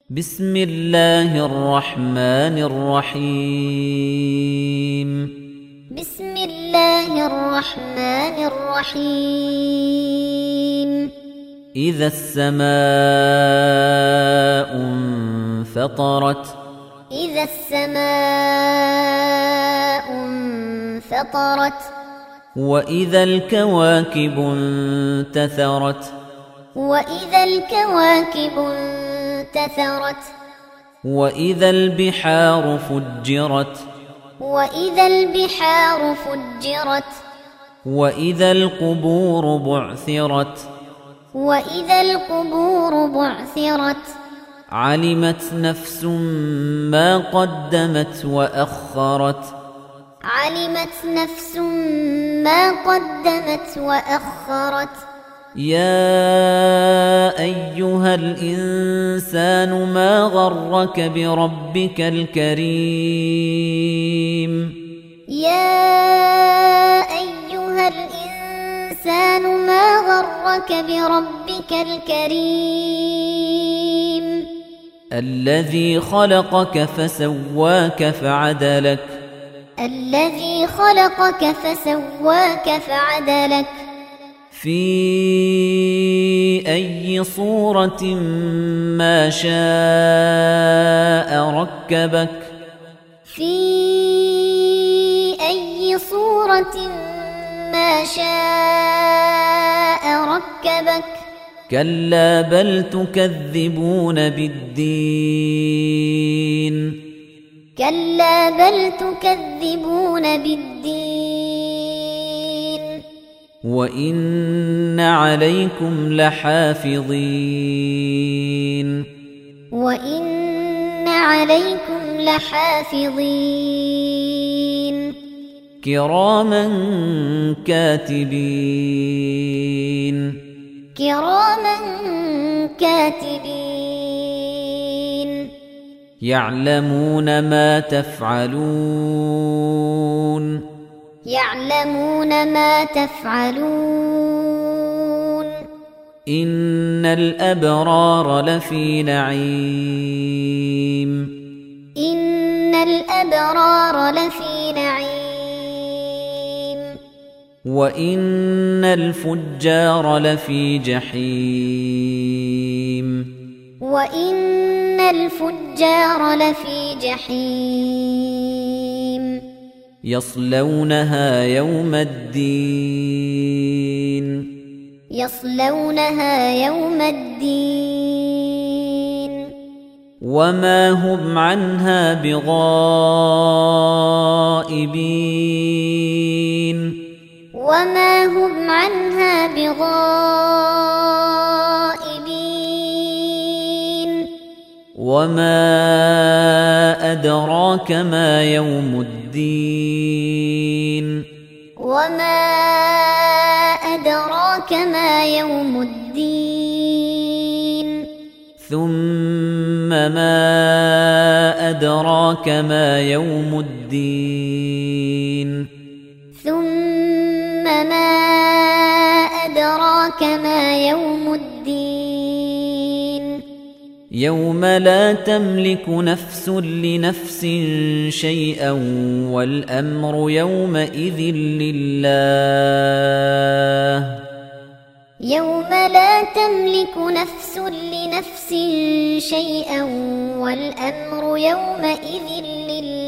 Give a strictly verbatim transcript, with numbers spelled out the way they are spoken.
بسم الله الرحمن الرحيم بسم الله الرحمن الرحيم إذا السماء انفطرت إذا السماء انفطرت وإذا الكواكب انتثرت وإذا الكواكب انتثرت وإذا البحار فجرت وإذا البحار فجرت وإذا القبور بعثرت وإذا القبور بعثرت علمت نفس ما قدمت وأخرت علمت نفس ما قدمت وأخرت يا أيها الإنسان ما غرك بربك الكريم يا أيها الإنسان ما غرك بربك الكريم الذي خلقك فسواك فعدلك الذي خلقك فسواك فعدلك في أي صورة ما شاء ركبك في أي صورة ما شاء ركبك كلا بل تكذبون بالدين كلا بل تكذبون بالدين وإن عليكم لحافظين وإن عليكم لحافظين كراما كاتبين كراما كاتبين يعلمون ما تفعلون يعلمون ما تفعلون إن الأبرار لفي نعيم إن الأبرار لفي نعيم وإن الفجار لفي جحيم وإن الفجار لفي جحيم يصلونها يوم الدين يصلونها يوم الدين وما هم عنها بغائبين وما هم عنها بغائبين وما أدراك ما يوم الدين وما أدراك ما يوم الدين ثم ما أدراك ما يوم الدين ثم ما أدراك ما يوم الدين يوم لا تملك نفس لنفس شيئا والأمر يومئذ لله يوم لا تملك نفس لنفس شيئا والأمر يومئذ لله